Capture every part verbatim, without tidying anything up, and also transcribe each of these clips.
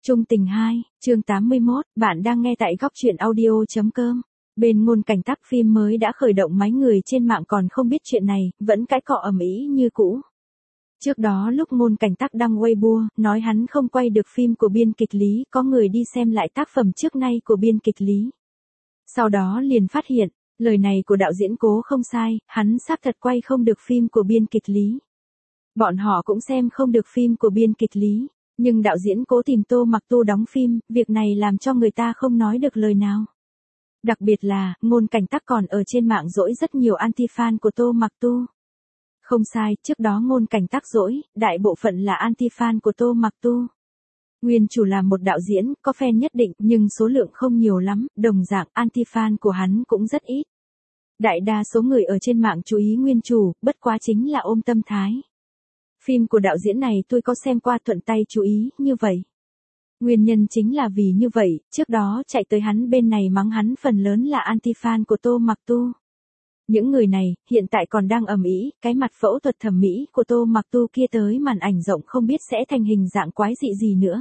Trung tình hai, chương tám mươi mốt, bạn đang nghe tại góc truyện audio.com. Bên Ngôn Cảnh Tắc phim mới đã khởi động, mấy người trên mạng còn không biết chuyện này, vẫn cãi cọ ầm ĩ như cũ. Trước đó lúc Ngôn Cảnh Tắc đăng Weibo, nói hắn không quay được phim của biên kịch Lý, có người đi xem lại tác phẩm trước nay của biên kịch Lý. Sau đó liền phát hiện, lời này của đạo diễn Cố không sai, hắn xác thật quay không được phim của biên kịch Lý. Bọn họ cũng xem không được phim của biên kịch Lý. Nhưng đạo diễn Cố tìm Tô Mặc Tu đóng phim, việc này làm cho người ta không nói được lời nào. Đặc biệt là, Ngôn Cảnh Tắc còn ở trên mạng dỗi rất nhiều anti-fan của Tô Mặc Tu. Không sai, trước đó Ngôn Cảnh Tắc dỗi, đại bộ phận là anti-fan của Tô Mặc Tu. Nguyên chủ là một đạo diễn, có fan nhất định, nhưng số lượng không nhiều lắm, đồng dạng anti-fan của hắn cũng rất ít. Đại đa số người ở trên mạng chú ý nguyên chủ, bất quá chính là ôm tâm thái. Phim của đạo diễn này tôi có xem qua, thuận tay chú ý, như vậy. Nguyên nhân chính là vì như vậy, trước đó chạy tới hắn bên này mắng hắn phần lớn là anti-fan của Tô Mặc Tu. Những người này, hiện tại còn đang ầm ĩ, cái mặt phẫu thuật thẩm mỹ của Tô Mặc Tu kia tới màn ảnh rộng không biết sẽ thành hình dạng quái dị gì nữa.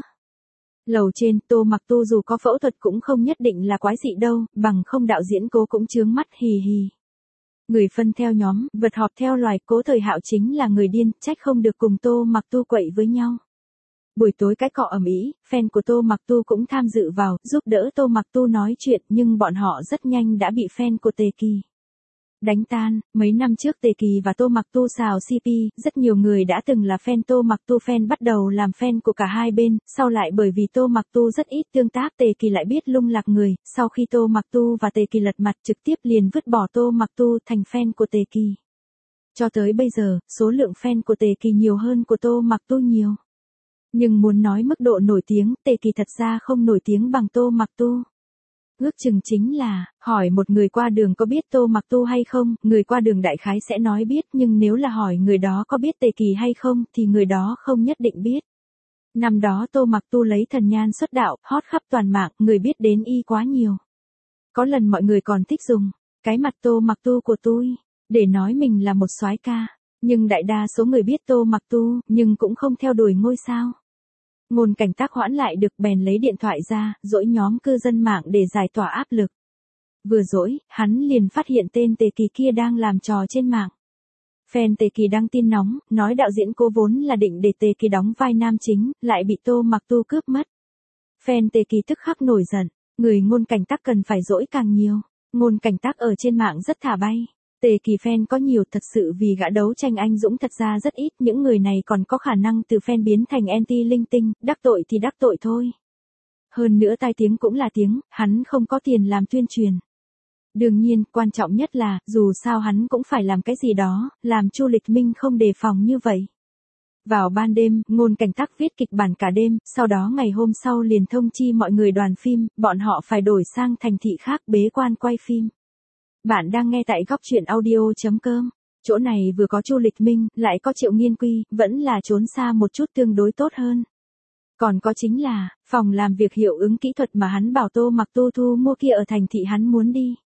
Lầu trên, Tô Mặc Tu dù có phẫu thuật cũng không nhất định là quái dị đâu, bằng không đạo diễn Cố cũng chướng mắt, hì hì. Người phân theo nhóm, vật họp theo loài, Cố Thời Hạo chính là người điên, trách không được cùng Tô Mặc Tu quậy với nhau. Buổi tối cái cọ ầm ĩ, fan của Tô Mặc Tu cũng tham dự vào, giúp đỡ Tô Mặc Tu nói chuyện, nhưng bọn họ rất nhanh đã bị fan của Tề Kỳ đánh tan. Mấy năm trước Tề Kỳ và Tô Mặc Tu xào xê pê, rất nhiều người đã từng là fan Tô Mặc Tu fan bắt đầu làm fan của cả hai bên, sau lại bởi vì Tô Mặc Tu rất ít tương tác, Tề Kỳ lại biết lung lạc người, sau khi Tô Mặc Tu và Tề Kỳ lật mặt trực tiếp liền vứt bỏ Tô Mặc Tu thành fan của Tề Kỳ. Cho tới bây giờ, số lượng fan của Tề Kỳ nhiều hơn của Tô Mặc Tu nhiều. Nhưng muốn nói mức độ nổi tiếng, Tề Kỳ thật ra không nổi tiếng bằng Tô Mặc Tu. Ước chừng chính là, hỏi một người qua đường có biết Tô Mặc Tu hay không, người qua đường đại khái sẽ nói biết, nhưng nếu là hỏi người đó có biết Tề Kỳ hay không, thì người đó không nhất định biết. Năm đó Tô Mặc Tu lấy thần nhan xuất đạo, hot khắp toàn mạng, người biết đến y quá nhiều. Có lần mọi người còn thích dùng cái mặt Tô Mặc Tu của tôi để nói mình là một soái ca, nhưng đại đa số người biết Tô Mặc Tu, nhưng cũng không theo đuổi ngôi sao. Ngôn Cảnh Tắc hoãn lại được bèn lấy điện thoại ra, dỗi nhóm cư dân mạng để giải tỏa áp lực. Vừa dỗi, hắn liền phát hiện tên Tề Kỳ kia đang làm trò trên mạng. Fan Tề Kỳ đăng tin nóng, nói đạo diễn Cố vốn là định để Tề Kỳ đóng vai nam chính, lại bị Tô Mặc Tu cướp mất. Fan Tề Kỳ tức khắc nổi giận, người Ngôn Cảnh Tắc cần phải dỗi càng nhiều. Ngôn Cảnh Tắc ở trên mạng rất thả bay. Tề Kỳ fan có nhiều, thật sự vì gã đấu tranh anh dũng thật ra rất ít, những người này còn có khả năng từ fan biến thành anti linh tinh, đắc tội thì đắc tội thôi. Hơn nữa tai tiếng cũng là tiếng, hắn không có tiền làm tuyên truyền. Đương nhiên, quan trọng nhất là, dù sao hắn cũng phải làm cái gì đó, làm Chu Lịch Minh không đề phòng như vậy. Vào ban đêm, Ngôn Cảnh Tắc viết kịch bản cả đêm, sau đó ngày hôm sau liền thông chi mọi người đoàn phim, bọn họ phải đổi sang thành thị khác bế quan quay phim. Bạn đang nghe tại góc truyện audio.com. Chỗ này vừa có Chu Lịch Minh, lại có Triệu Nghiên Quy, vẫn là trốn xa một chút tương đối tốt hơn. Còn có chính là, phòng làm việc hiệu ứng kỹ thuật mà hắn bảo Tô Mặc Tu thu mua kia ở thành thị hắn muốn đi.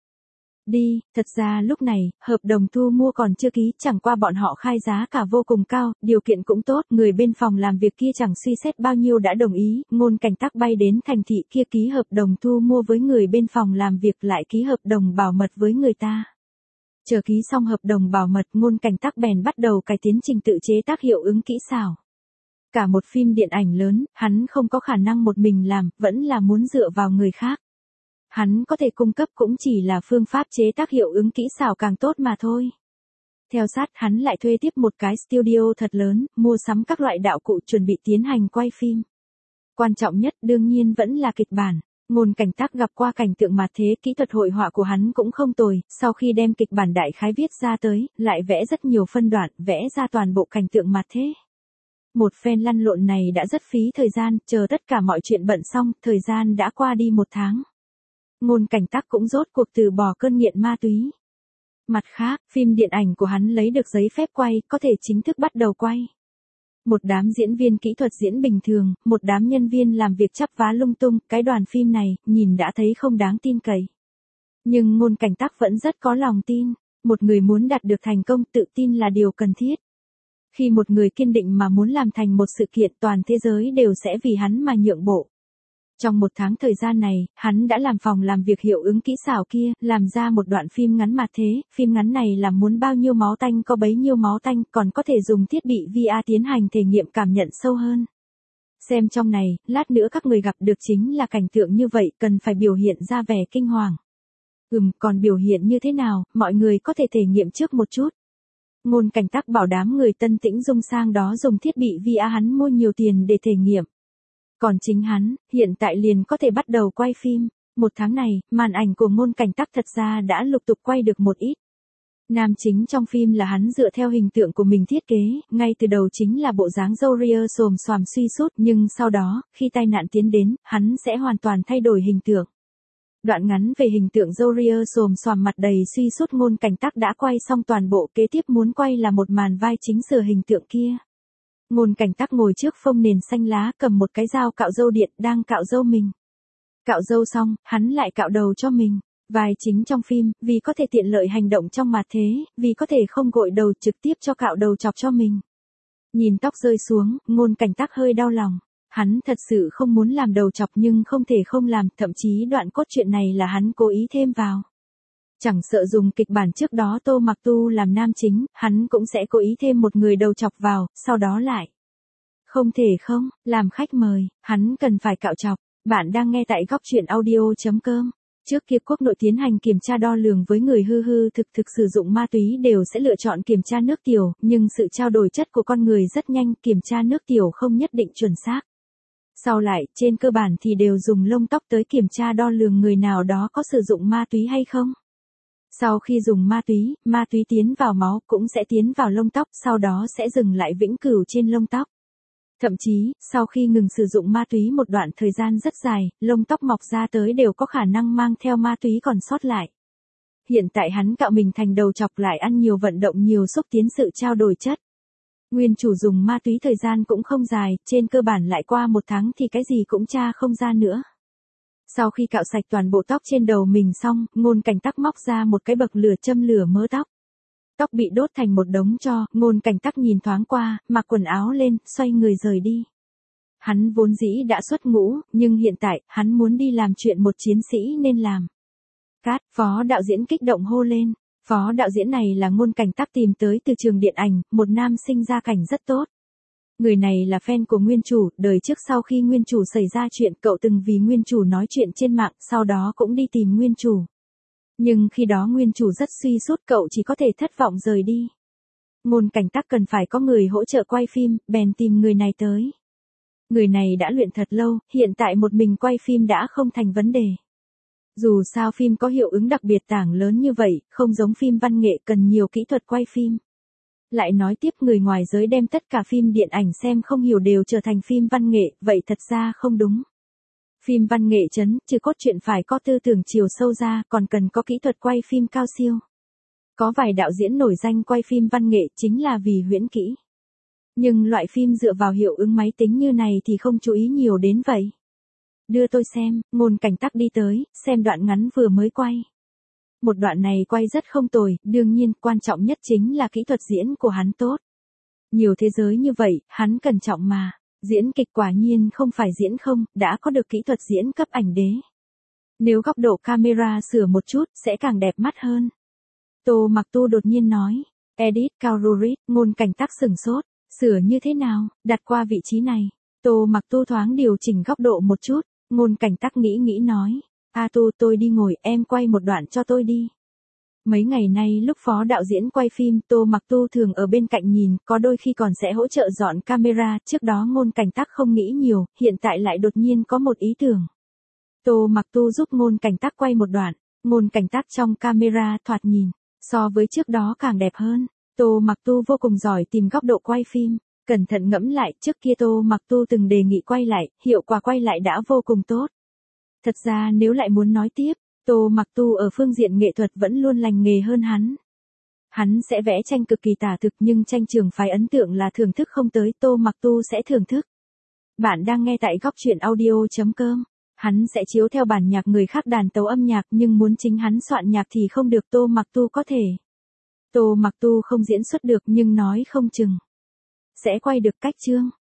Đi, thật ra lúc này, hợp đồng thu mua còn chưa ký, chẳng qua bọn họ khai giá cả vô cùng cao, điều kiện cũng tốt, người bên phòng làm việc kia chẳng suy xét bao nhiêu đã đồng ý, Ngôn Cảnh Tắc bay đến thành thị kia ký hợp đồng thu mua với người bên phòng làm việc, lại ký hợp đồng bảo mật với người ta. Chờ ký xong hợp đồng bảo mật, Ngôn Cảnh Tắc bèn bắt đầu cải tiến trình tự chế tác hiệu ứng kỹ xảo. Cả một phim điện ảnh lớn, hắn không có khả năng một mình làm, vẫn là muốn dựa vào người khác. Hắn có thể cung cấp cũng chỉ là phương pháp chế tác hiệu ứng kỹ xảo càng tốt mà thôi. Theo sát, hắn lại thuê tiếp một cái studio thật lớn, mua sắm các loại đạo cụ chuẩn bị tiến hành quay phim. Quan trọng nhất đương nhiên vẫn là kịch bản. Ngôn Cảnh Tắc gặp qua cảnh tượng mà thế, kỹ thuật hội họa của hắn cũng không tồi, sau khi đem kịch bản đại khái viết ra tới, lại vẽ rất nhiều phân đoạn, vẽ ra toàn bộ cảnh tượng mà thế. Một phen lăn lộn này đã rất phí thời gian, chờ tất cả mọi chuyện bận xong, thời gian đã qua đi một tháng. Ngôn Cảnh Tắc cũng rốt cuộc từ bỏ cơn nghiện ma túy. Mặt khác, phim điện ảnh của hắn lấy được giấy phép quay, có thể chính thức bắt đầu quay. Một đám diễn viên kỹ thuật diễn bình thường, một đám nhân viên làm việc chắp vá lung tung, cái đoàn phim này, nhìn đã thấy không đáng tin cậy. Nhưng Ngôn Cảnh Tắc vẫn rất có lòng tin, một người muốn đạt được thành công tự tin là điều cần thiết. Khi một người kiên định mà muốn làm thành một sự kiện, toàn thế giới đều sẽ vì hắn mà nhượng bộ. Trong một tháng thời gian này, hắn đã làm phòng làm việc hiệu ứng kỹ xảo kia, làm ra một đoạn phim ngắn mà thế, phim ngắn này là muốn bao nhiêu máu tanh có bấy nhiêu máu tanh, còn có thể dùng thiết bị vê rờ tiến hành thể nghiệm cảm nhận sâu hơn. Xem trong này, lát nữa các người gặp được chính là cảnh tượng như vậy, cần phải biểu hiện ra vẻ kinh hoàng. Ừm, còn biểu hiện như thế nào, mọi người có thể thể nghiệm trước một chút. Ngôn Cảnh Tắc bảo đám người Tân Tĩnh Dung sang đó dùng thiết bị vê rờ hắn mua nhiều tiền để thể nghiệm. Còn chính hắn, hiện tại liền có thể bắt đầu quay phim. Một tháng này, màn ảnh của Ngôn Cảnh Tắc thật ra đã lục tục quay được một ít. Nam chính trong phim là hắn dựa theo hình tượng của mình thiết kế, ngay từ đầu chính là bộ dáng râu ria xồm xoàm suy sút, nhưng sau đó, khi tai nạn tiến đến, hắn sẽ hoàn toàn thay đổi hình tượng. Đoạn ngắn về hình tượng râu ria xồm xoàm mặt đầy suy sút Ngôn Cảnh Tắc đã quay xong toàn bộ, kế tiếp muốn quay là một màn vai chính sửa hình tượng kia. Ngôn Cảnh Tắc ngồi trước phông nền xanh lá, cầm một cái dao cạo râu điện, đang cạo râu mình. Cạo râu xong, hắn lại cạo đầu cho mình. Vai chính trong phim, vì có thể tiện lợi hành động trong mặt thế, vì có thể không gội đầu trực tiếp cho cạo đầu chọc cho mình. Nhìn tóc rơi xuống, Ngôn Cảnh Tắc hơi đau lòng. Hắn thật sự không muốn làm đầu chọc nhưng không thể không làm, thậm chí đoạn cốt truyện này là hắn cố ý thêm vào. Chẳng sợ dùng kịch bản trước đó Tô Mặc Tu làm nam chính, hắn cũng sẽ cố ý thêm một người đầu chọc vào, sau đó lại. Không thể không, làm khách mời, hắn cần phải cạo chọc. Bạn đang nghe tại góc truyện audio chấm com. Trước kia quốc nội tiến hành kiểm tra đo lường với người hư hư thực thực sử dụng ma túy đều sẽ lựa chọn kiểm tra nước tiểu, nhưng sự trao đổi chất của con người rất nhanh, kiểm tra nước tiểu không nhất định chuẩn xác. Sau lại, trên cơ bản thì đều dùng lông tóc tới kiểm tra đo lường người nào đó có sử dụng ma túy hay không. Sau khi dùng ma túy, ma túy tiến vào máu cũng sẽ tiến vào lông tóc, sau đó sẽ dừng lại vĩnh cửu trên lông tóc. Thậm chí, sau khi ngừng sử dụng ma túy một đoạn thời gian rất dài, lông tóc mọc ra tới đều có khả năng mang theo ma túy còn sót lại. Hiện tại hắn cạo mình thành đầu chọc lại ăn nhiều vận động nhiều xúc tiến sự trao đổi chất. Nguyên chủ dùng ma túy thời gian cũng không dài, trên cơ bản lại qua một tháng thì cái gì cũng tra không ra nữa. Sau khi cạo sạch toàn bộ tóc trên đầu mình xong, Ngôn Cảnh Tắc móc ra một cái bậc lửa châm lửa mớ tóc. Tóc bị đốt thành một đống tro, Ngôn Cảnh Tắc nhìn thoáng qua, mặc quần áo lên, xoay người rời đi. Hắn vốn dĩ đã xuất ngũ, nhưng hiện tại, hắn muốn đi làm chuyện một chiến sĩ nên làm. Cát, phó đạo diễn kích động hô lên. Phó đạo diễn này là Ngôn Cảnh Tắc tìm tới từ trường điện ảnh, một nam sinh gia cảnh rất tốt. Người này là fan của nguyên chủ, đời trước sau khi nguyên chủ xảy ra chuyện cậu từng vì nguyên chủ nói chuyện trên mạng, sau đó cũng đi tìm nguyên chủ. Nhưng khi đó nguyên chủ rất suy sút, cậu chỉ có thể thất vọng rời đi. Ngôn Cảnh Tắc cần phải có người hỗ trợ quay phim, bèn tìm người này tới. Người này đã luyện thật lâu, hiện tại một mình quay phim đã không thành vấn đề. Dù sao phim có hiệu ứng đặc biệt tảng lớn như vậy, không giống phim văn nghệ cần nhiều kỹ thuật quay phim. Lại nói tiếp người ngoài giới đem tất cả phim điện ảnh xem không hiểu đều trở thành phim văn nghệ, vậy thật ra không đúng. Phim văn nghệ chấn, trừ cốt truyện phải có tư tưởng chiều sâu ra, còn cần có kỹ thuật quay phim cao siêu. Có vài đạo diễn nổi danh quay phim văn nghệ chính là vì huyễn kỹ. Nhưng loại phim dựa vào hiệu ứng máy tính như này thì không chú ý nhiều đến vậy. Đưa tôi xem, Ngôn Cảnh Tắc đi tới, xem đoạn ngắn vừa mới quay. Một đoạn này quay rất không tồi, đương nhiên quan trọng nhất chính là kỹ thuật diễn của hắn tốt. Nhiều thế giới như vậy, hắn cẩn trọng mà. Diễn kịch quả nhiên không phải diễn không, đã có được kỹ thuật diễn cấp ảnh đế. Nếu góc độ camera sửa một chút, sẽ càng đẹp mắt hơn. Tô Mặc Tu đột nhiên nói. Edit Kaururit, Ngôn Cảnh Tắc sửng sốt. Sửa như thế nào, đặt qua vị trí này. Tô Mặc Tu thoáng điều chỉnh góc độ một chút. Ngôn Cảnh Tắc nghĩ nghĩ nói. A Tu tôi đi ngồi, em quay một đoạn cho tôi đi. Mấy ngày nay lúc phó đạo diễn quay phim, Tô Mặc Tu thường ở bên cạnh nhìn, có đôi khi còn sẽ hỗ trợ dọn camera, trước đó Ngôn Cảnh Tắc không nghĩ nhiều, hiện tại lại đột nhiên có một ý tưởng. Tô Mặc Tu giúp Ngôn Cảnh Tắc quay một đoạn, Ngôn Cảnh Tắc trong camera thoạt nhìn, so với trước đó càng đẹp hơn. Tô Mặc Tu vô cùng giỏi tìm góc độ quay phim, cẩn thận ngẫm lại, trước kia Tô Mặc Tu từng đề nghị quay lại, hiệu quả quay lại đã vô cùng tốt. Thật ra nếu lại muốn nói tiếp, Tô Mặc Tu ở phương diện nghệ thuật vẫn luôn lành nghề hơn hắn. Hắn sẽ vẽ tranh cực kỳ tả thực nhưng tranh trường phái ấn tượng là thưởng thức không tới, Tô Mặc Tu sẽ thưởng thức. Bạn đang nghe tại góc truyện audio chấm com. Hắn sẽ chiếu theo bản nhạc người khác đàn tấu âm nhạc nhưng muốn chính hắn soạn nhạc thì không được, Tô Mặc Tu có thể. Tô Mặc Tu không diễn xuất được nhưng nói không chừng sẽ quay được cách chương.